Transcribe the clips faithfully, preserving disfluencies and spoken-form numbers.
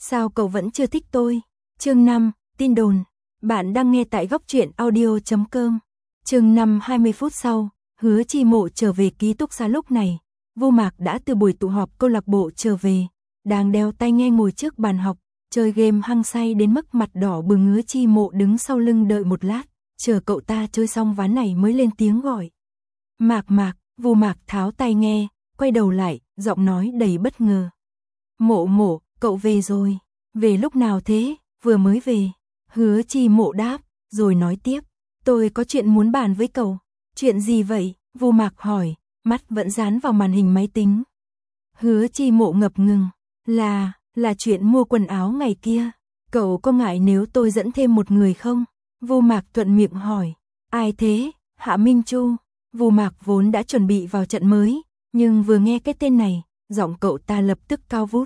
Sao cậu vẫn chưa thích tôi? Chương năm, tin đồn. Bạn đang nghe tại góc truyện audio chấm com. Chương năm hai mươi phút sau, Hứa Chi Mộ trở về ký túc xá lúc này. Vu Mạc đã từ buổi tụ họp câu lạc bộ trở về, đang đeo tai nghe ngồi trước bàn học, chơi game hăng say đến mức mặt đỏ bừng. Hứa Chi Mộ đứng sau lưng đợi một lát, chờ cậu ta chơi xong ván này mới lên tiếng gọi. Mạc Mạc. Vu Mạc tháo tai nghe, quay đầu lại, giọng nói đầy bất ngờ. Mộ Mộ, cậu về rồi. Về lúc nào thế? Vừa mới về. Hứa Chi Mộ đáp, rồi nói tiếp. Tôi có chuyện muốn bàn với cậu. Chuyện gì vậy? Vu Mạc hỏi, mắt vẫn dán vào màn hình máy tính. Hứa Chi Mộ ngập ngừng. Là, là chuyện mua quần áo ngày kia. Cậu có ngại nếu tôi dẫn thêm một người không? Vu Mạc thuận miệng hỏi. Ai thế? Hạ Minh Chu. Vu Mạc vốn đã chuẩn bị vào trận mới, nhưng vừa nghe cái tên này, giọng cậu ta lập tức cao vút.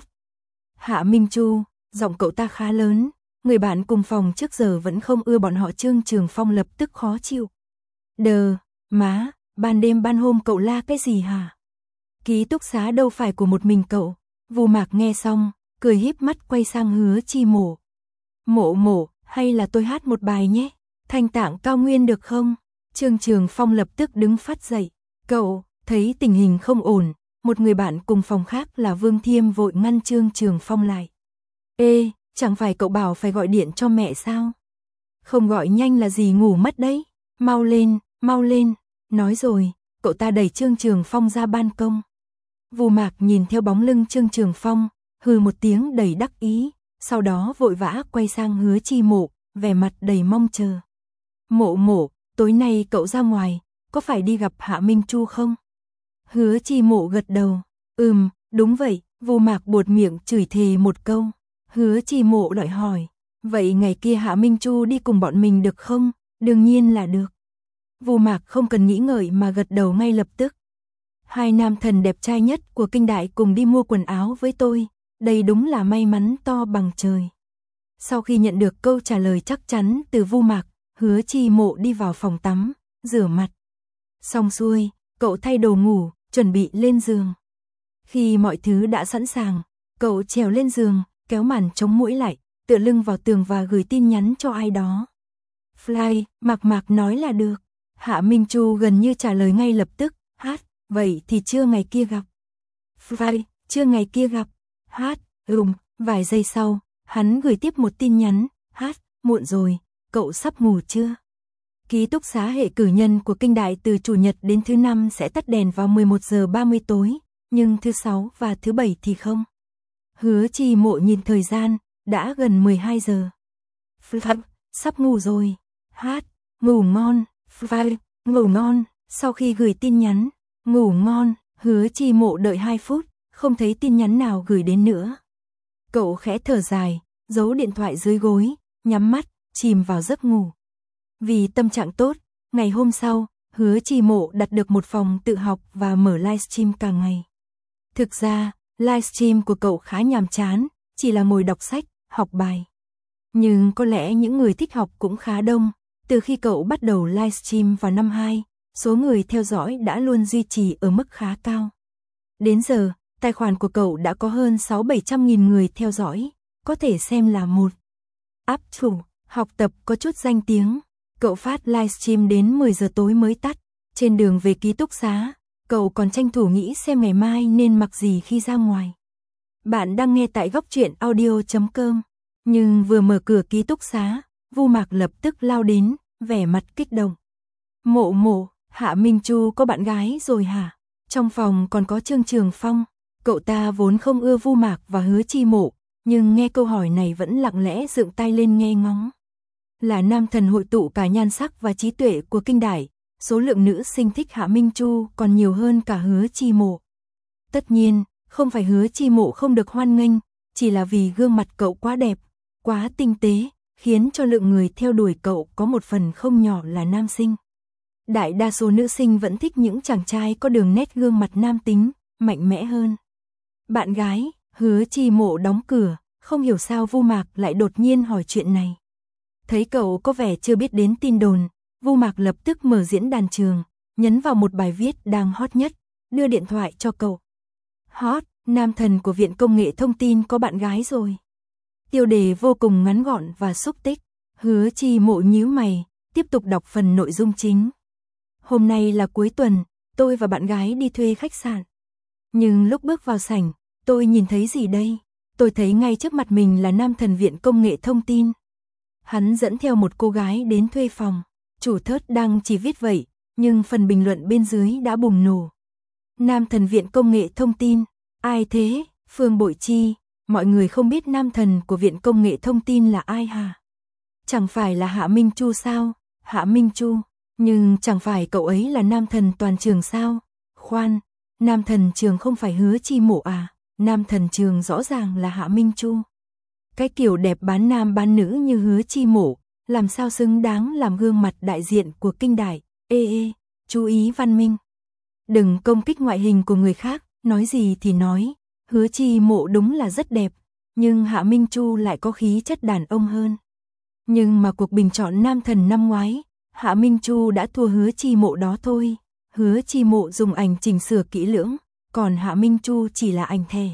Hạ Minh Chu, giọng cậu ta khá lớn, người bạn cùng phòng trước giờ vẫn không ưa bọn họ. Trương Trường Phong lập tức khó chịu. Đờ, má, ban đêm ban hôm cậu la cái gì hả? Ký túc xá đâu phải của một mình cậu. Vu Mạc nghe xong, cười híp mắt quay sang Hứa Chi Mộ. Mộ Mộ, hay là tôi hát một bài nhé? Thanh Tạng Cao Nguyên được không? Trương Trường Phong lập tức đứng phát dậy. Cậu, thấy tình hình không ổn, một người bạn cùng phòng khác là Vương Thiêm vội ngăn Trương Trường Phong lại. Ê, chẳng phải cậu bảo phải gọi điện cho mẹ sao? Không gọi nhanh là gì ngủ mất đấy. Mau lên, mau lên. Nói rồi, cậu ta đẩy Trương Trường Phong ra ban công. Vu Mạc nhìn theo bóng lưng Trương Trường Phong, hừ một tiếng đầy đắc ý, sau đó vội vã quay sang Hứa Chi Mộ, vẻ mặt đầy mong chờ. Mộ Mộ, tối nay cậu ra ngoài, có phải đi gặp Hạ Minh Chu không? Hứa Chi Mộ gật đầu. Ừm, đúng vậy. Vu Mạc buột miệng chửi thề một câu. Hứa Chi Mộ lại hỏi. Vậy ngày kia Hạ Minh Chu đi cùng bọn mình được không? Đương nhiên là được. Vu Mạc không cần nghĩ ngợi mà gật đầu ngay lập tức. Hai nam thần đẹp trai nhất của kinh đại cùng đi mua quần áo với tôi. Đây đúng là may mắn to bằng trời. Sau khi nhận được câu trả lời chắc chắn từ Vu Mạc, Hứa Chi Mộ đi vào phòng tắm, rửa mặt. Xong xuôi, cậu thay đồ ngủ, chuẩn bị lên giường. Khi mọi thứ đã sẵn sàng, cậu trèo lên giường, kéo màn chống muỗi lại, tựa lưng vào tường và gửi tin nhắn cho ai đó. Fly, Mạc Mạc nói là được. Hạ Minh Chu gần như trả lời ngay lập tức. Hát, vậy thì trưa ngày kia gặp. Fly, trưa ngày kia gặp. Hát, ừm, vài giây sau, hắn gửi tiếp một tin nhắn. Hát, muộn rồi. Cậu sắp ngủ chưa? Ký túc xá hệ cử nhân của kinh đại từ chủ nhật đến thứ năm sẽ tắt đèn vào mười một giờ ba mươi tối, nhưng thứ sáu và thứ bảy thì không. Hứa Chi Mộ nhìn thời gian, đã gần mười hai giờ. Phật, sắp ngủ rồi. Hát, ngủ ngon. Phật, ngủ ngon. Sau khi gửi tin nhắn, ngủ ngon, Hứa Chi Mộ đợi hai phút, không thấy tin nhắn nào gửi đến nữa. Cậu khẽ thở dài, giấu điện thoại dưới gối, nhắm mắt, chìm vào giấc ngủ. Vì tâm trạng tốt, ngày hôm sau, Hứa Chi Mộ đặt được một phòng tự học và mở livestream cả ngày. Thực ra, livestream của cậu khá nhàm chán, chỉ là ngồi đọc sách, học bài. Nhưng có lẽ những người thích học cũng khá đông. Từ khi cậu bắt đầu livestream vào năm hai, số người theo dõi đã luôn duy trì ở mức khá cao. Đến giờ, tài khoản của cậu đã có hơn sáu bảy trăm nghìn người theo dõi, có thể xem là một up thủ. Học tập có chút danh tiếng, cậu phát livestream đến mười giờ tối mới tắt. Trên đường về ký túc xá, cậu còn tranh thủ nghĩ xem ngày mai nên mặc gì khi ra ngoài. Bạn đang nghe tại góc truyện audio chấm com. Nhưng vừa mở cửa ký túc xá, Vu Mạc lập tức lao đến, vẻ mặt kích động. Mộ Mộ, Hạ Minh Chu có bạn gái rồi hả? Trong phòng còn có Trương Trường Phong. Cậu ta vốn không ưa Vu Mạc và Hứa Chi Mộ, nhưng nghe câu hỏi này vẫn lặng lẽ dựng tai lên nghe ngóng. Là nam thần hội tụ cả nhan sắc và trí tuệ của kinh đại, số lượng nữ sinh thích Hạ Minh Chu còn nhiều hơn cả Hứa Chi Mộ. Tất nhiên, không phải Hứa Chi Mộ không được hoan nghênh, chỉ là vì gương mặt cậu quá đẹp, quá tinh tế, khiến cho lượng người theo đuổi cậu có một phần không nhỏ là nam sinh. Đại đa số nữ sinh vẫn thích những chàng trai có đường nét gương mặt nam tính, mạnh mẽ hơn. Bạn gái, Hứa Chi Mộ đóng cửa, không hiểu sao Vu Mạc lại đột nhiên hỏi chuyện này. Thấy cậu có vẻ chưa biết đến tin đồn, Vu Mạc lập tức mở diễn đàn trường, nhấn vào một bài viết đang hot nhất, đưa điện thoại cho cậu. Hot, nam thần của Viện Công nghệ Thông tin có bạn gái rồi. Tiêu đề vô cùng ngắn gọn và xúc tích. Hứa Chi Mộ nhíu mày, tiếp tục đọc phần nội dung chính. Hôm nay là cuối tuần, tôi và bạn gái đi thuê khách sạn. Nhưng lúc bước vào sảnh, tôi nhìn thấy gì đây? Tôi thấy ngay trước mặt mình là nam thần Viện Công nghệ Thông tin. Hắn dẫn theo một cô gái đến thuê phòng. Chủ thớt đang chỉ viết vậy, nhưng phần bình luận bên dưới đã bùng nổ. Nam thần Viện Công nghệ Thông tin, ai thế? Phương Bội Chi, mọi người không biết nam thần của Viện Công nghệ Thông tin là ai hả? Chẳng phải là Hạ Minh Chu sao? Hạ Minh Chu, nhưng chẳng phải cậu ấy là nam thần toàn trường sao? Khoan, nam thần trường không phải Hứa Chi Mộ à? Nam thần trường rõ ràng là Hạ Minh Chu. Cái kiểu đẹp bán nam bán nữ như Hứa Chi Mộ, làm sao xứng đáng làm gương mặt đại diện của kinh đại. Ê ê, chú ý văn minh. Đừng công kích ngoại hình của người khác, nói gì thì nói. Hứa Chi Mộ đúng là rất đẹp, nhưng Hạ Minh Chu lại có khí chất đàn ông hơn. Nhưng mà cuộc bình chọn nam thần năm ngoái, Hạ Minh Chu đã thua Hứa Chi Mộ đó thôi. Hứa Chi Mộ dùng ảnh chỉnh sửa kỹ lưỡng, còn Hạ Minh Chu chỉ là ảnh thẻ.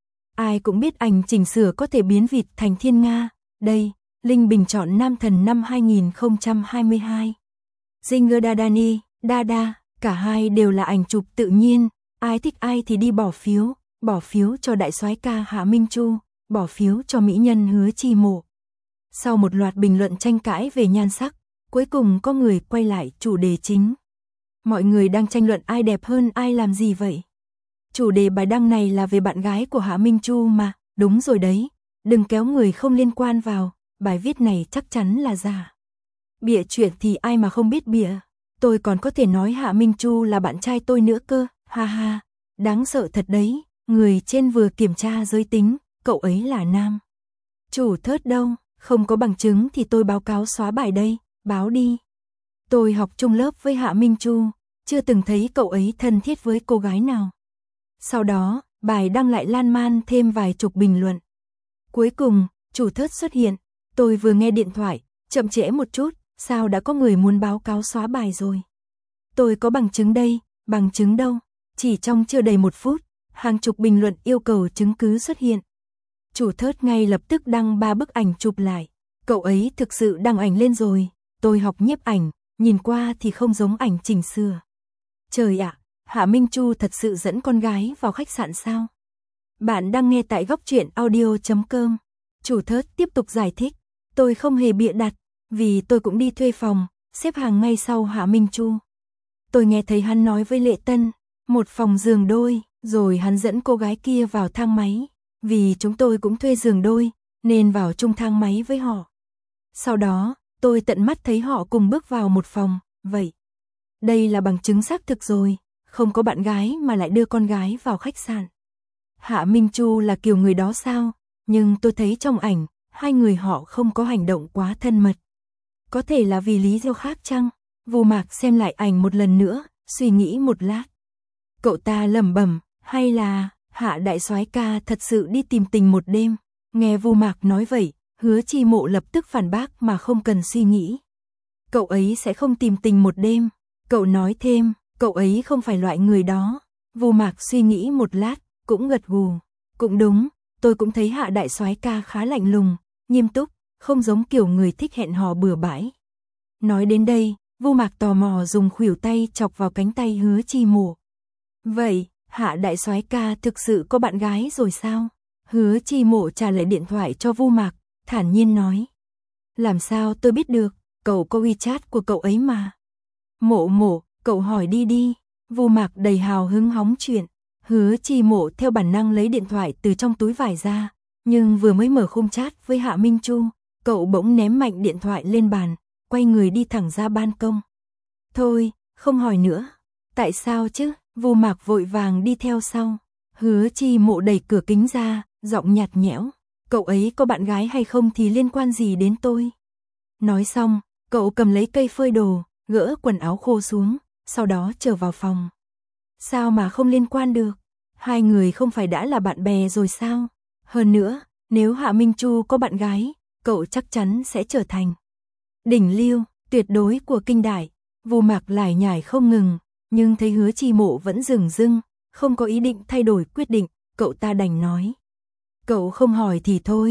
Ai cũng biết ảnh chỉnh sửa có thể biến vịt thành thiên nga. Đây, Linh bình chọn nam thần năm hai nghìn không trăm hai mươi hai. Zinger Dadani, Dada, cả hai đều là ảnh chụp tự nhiên. Ai thích ai thì đi bỏ phiếu, bỏ phiếu cho đại soái ca Hạ Minh Chu, bỏ phiếu cho mỹ nhân Hứa Chi Mộ. Sau một loạt bình luận tranh cãi về nhan sắc, cuối cùng có người quay lại chủ đề chính. Mọi người đang tranh luận ai đẹp hơn ai làm gì vậy? Chủ đề bài đăng này là về bạn gái của Hạ Minh Chu mà, đúng rồi đấy, đừng kéo người không liên quan vào, bài viết này chắc chắn là giả. Bịa chuyện thì ai mà không biết bịa, tôi còn có thể nói Hạ Minh Chu là bạn trai tôi nữa cơ, ha ha, đáng sợ thật đấy, người trên vừa kiểm tra giới tính, cậu ấy là nam. Chủ thớt đâu, không có bằng chứng thì tôi báo cáo xóa bài đây, báo đi. Tôi học chung lớp với Hạ Minh Chu, chưa từng thấy cậu ấy thân thiết với cô gái nào. Sau đó, bài đăng lại lan man thêm vài chục bình luận. Cuối cùng, chủ thớt xuất hiện, tôi vừa nghe điện thoại, chậm trễ một chút, sao đã có người muốn báo cáo xóa bài rồi. Tôi có bằng chứng đây, bằng chứng đâu, chỉ trong chưa đầy một phút, hàng chục bình luận yêu cầu chứng cứ xuất hiện. Chủ thớt ngay lập tức đăng ba bức ảnh chụp lại, cậu ấy thực sự đăng ảnh lên rồi, tôi học nhiếp ảnh, nhìn qua thì không giống ảnh chỉnh sửa. Trời ạ, Hạ Minh Chu thật sự dẫn con gái vào khách sạn sao? Bạn đang nghe tại góc truyện audio chấm com. Chủ thớt tiếp tục giải thích, tôi không hề bịa đặt, vì tôi cũng đi thuê phòng, xếp hàng ngay sau Hạ Minh Chu. Tôi nghe thấy hắn nói với Lệ Tân, một phòng giường đôi, rồi hắn dẫn cô gái kia vào thang máy, vì chúng tôi cũng thuê giường đôi, nên vào chung thang máy với họ. Sau đó, tôi tận mắt thấy họ cùng bước vào một phòng, vậy. Đây là bằng chứng xác thực rồi, không có bạn gái mà lại đưa con gái vào khách sạn. Hạ Minh Chu là kiểu người đó sao? Nhưng tôi thấy trong ảnh, hai người họ không có hành động quá thân mật. Có thể là vì lý do khác chăng? Vô Mạc xem lại ảnh một lần nữa, suy nghĩ một lát. Cậu ta lẩm bẩm, hay là Hạ đại soái ca thật sự đi tìm tình một đêm? Nghe Vô Mạc nói vậy, Hứa Chi Mộ lập tức phản bác mà không cần suy nghĩ. Cậu ấy sẽ không tìm tình một đêm. Cậu nói thêm, cậu ấy không phải loại người đó. Vô Mạc suy nghĩ một lát, cũng gật gù. Cũng đúng, tôi cũng thấy Hạ đại soái ca khá lạnh lùng, nghiêm túc, không giống kiểu người thích hẹn hò bừa bãi. Nói đến đây, Vô Mạc tò mò dùng khuỷu tay chọc vào cánh tay Hứa Chi Mộ. Vậy, Hạ đại soái ca thực sự có bạn gái rồi sao? Hứa Chi Mộ trả lời điện thoại cho Vô Mạc, thản nhiên nói. Làm sao tôi biết được, cậu có WeChat của cậu ấy mà. Mộ Mộ, cậu hỏi đi đi. Vô Mạc đầy hào hứng hóng chuyện. Hứa Chi Mộ theo bản năng lấy điện thoại từ trong túi vải ra, nhưng vừa mới mở khung chat với Hạ Minh Chu, cậu bỗng ném mạnh điện thoại lên bàn, quay người đi thẳng ra ban công. Thôi, không hỏi nữa. Tại sao chứ? Vô Mạc vội vàng đi theo sau. Hứa Chi Mộ đẩy cửa kính ra, giọng nhạt nhẽo. Cậu ấy có bạn gái hay không thì liên quan gì đến tôi? Nói xong, cậu cầm lấy cây phơi đồ, gỡ quần áo khô xuống, sau đó trở vào phòng. Sao mà không liên quan được? Hai người không phải đã là bạn bè rồi sao? Hơn nữa, nếu Hạ Minh Chu có bạn gái, cậu chắc chắn sẽ trở thành đỉnh lưu, tuyệt đối của kinh đại. Vô Mạc lải nhải không ngừng, nhưng thấy Hứa Chi Mộ vẫn dửng dưng, không có ý định thay đổi quyết định, cậu ta đành nói. Cậu không hỏi thì thôi,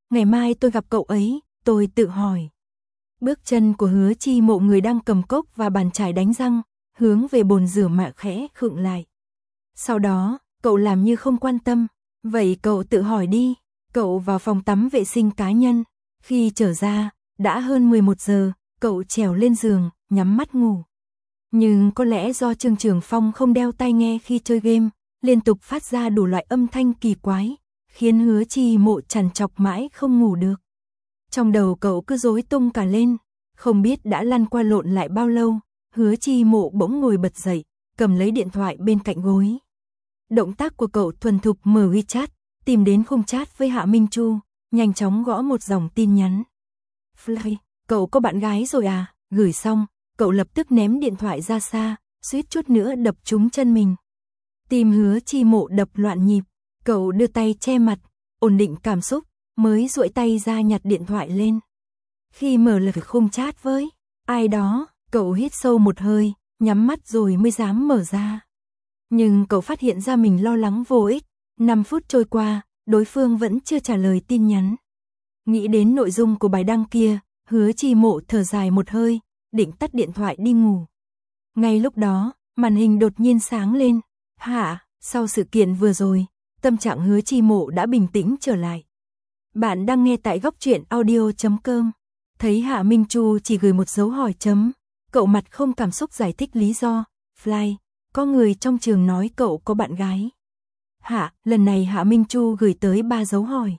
ngày mai tôi gặp cậu ấy, tôi tự hỏi. Bước chân của Hứa Chi Mộ người đang cầm cốc và bàn chải đánh răng, hướng về bồn rửa mặt khẽ khựng lại. Sau đó, cậu làm như không quan tâm, vậy cậu tự hỏi đi. Cậu vào phòng tắm vệ sinh cá nhân, khi trở ra, đã hơn mười một giờ, cậu trèo lên giường, nhắm mắt ngủ. Nhưng có lẽ do Trương Trường Phong không đeo tai nghe khi chơi game, liên tục phát ra đủ loại âm thanh kỳ quái, khiến Hứa Chi Mộ trằn trọc mãi không ngủ được. Trong đầu cậu cứ rối tung cả lên, không biết đã lăn qua lộn lại bao lâu, Hứa Chi Mộ bỗng ngồi bật dậy, cầm lấy điện thoại bên cạnh gối. Động tác của cậu thuần thục mở WeChat, tìm đến khung chat với Hạ Minh Chu, nhanh chóng gõ một dòng tin nhắn. Fly, cậu có bạn gái rồi à? Gửi xong, cậu lập tức ném điện thoại ra xa, suýt chút nữa đập trúng chân mình. Tim Hứa Chi Mộ đập loạn nhịp, cậu đưa tay che mặt, ổn định cảm xúc, mới duỗi tay ra nhặt điện thoại lên. Khi mở lượt khung chat với ai đó, cậu hít sâu một hơi, nhắm mắt rồi mới dám mở ra. Nhưng cậu phát hiện ra mình lo lắng vô ích, năm phút trôi qua, đối phương vẫn chưa trả lời tin nhắn. Nghĩ đến nội dung của bài đăng kia, Hứa Chi Mộ thở dài một hơi, định tắt điện thoại đi ngủ. Ngay lúc đó, màn hình đột nhiên sáng lên. Hả, sau sự kiện vừa rồi, tâm trạng Hứa Chi Mộ đã bình tĩnh trở lại. Bạn đang nghe tại góc truyện audio chấm com. Thấy Hạ Minh Chu chỉ gửi một dấu hỏi chấm, cậu mặt không cảm xúc giải thích lý do. Fly, có người trong trường nói cậu có bạn gái. Hạ, lần này Hạ Minh Chu gửi tới ba dấu hỏi.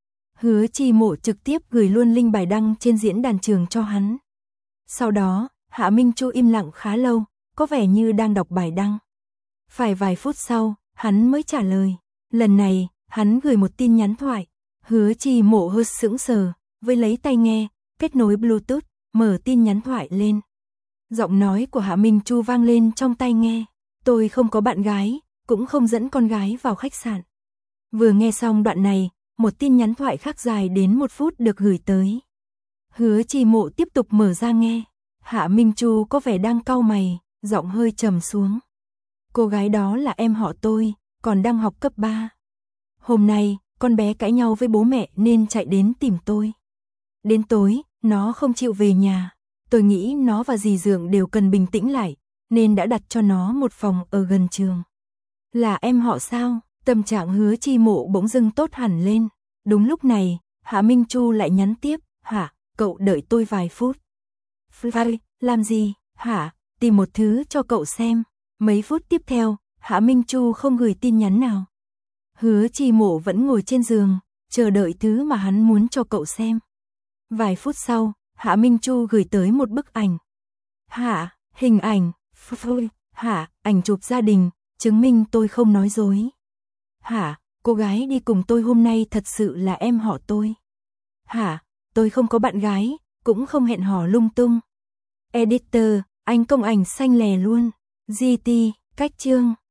Hứa Chi Mộ trực tiếp gửi luôn link bài đăng trên diễn đàn trường cho hắn. Sau đó, Hạ Minh Chu im lặng khá lâu, có vẻ như đang đọc bài đăng. Phải vài phút sau, hắn mới trả lời. Lần này, hắn gửi một tin nhắn thoại. Hứa Chi Mộ hơi sững sờ, với lấy tai nghe, kết nối Bluetooth, mở tin nhắn thoại lên. Giọng nói của Hạ Minh Chu vang lên trong tai nghe. Tôi không có bạn gái, cũng không dẫn con gái vào khách sạn. Vừa nghe xong đoạn này, một tin nhắn thoại khác dài đến một phút được gửi tới. Hứa Chi Mộ tiếp tục mở ra nghe. Hạ Minh Chu có vẻ đang cau mày, giọng hơi trầm xuống. Cô gái đó là em họ tôi, còn đang học cấp ba. Hôm nay, con bé cãi nhau với bố mẹ nên chạy đến tìm tôi. Đến tối, nó không chịu về nhà. Tôi nghĩ nó và dì Dượng đều cần bình tĩnh lại, nên đã đặt cho nó một phòng ở gần trường. Là em họ sao? Tâm trạng Hứa Chi Mộ bỗng dưng tốt hẳn lên. Đúng lúc này, Hạ Minh Chu lại nhắn tiếp. Hả, cậu đợi tôi vài phút. Fly, làm gì? Hả, tìm một thứ cho cậu xem. Mấy phút tiếp theo, Hạ Minh Chu không gửi tin nhắn nào. Hứa Chi Mộ vẫn ngồi trên giường, chờ đợi thứ mà hắn muốn cho cậu xem. Vài phút sau, Hạ Minh Chu gửi tới một bức ảnh. Hả, hình ảnh. Fly, hả, ảnh chụp gia đình, chứng minh tôi không nói dối. Hả, cô gái đi cùng tôi hôm nay thật sự là em họ tôi. Hả, tôi không có bạn gái, cũng không hẹn hò lung tung. Editor, anh công ảnh xanh lè luôn. giê tê, cách chương.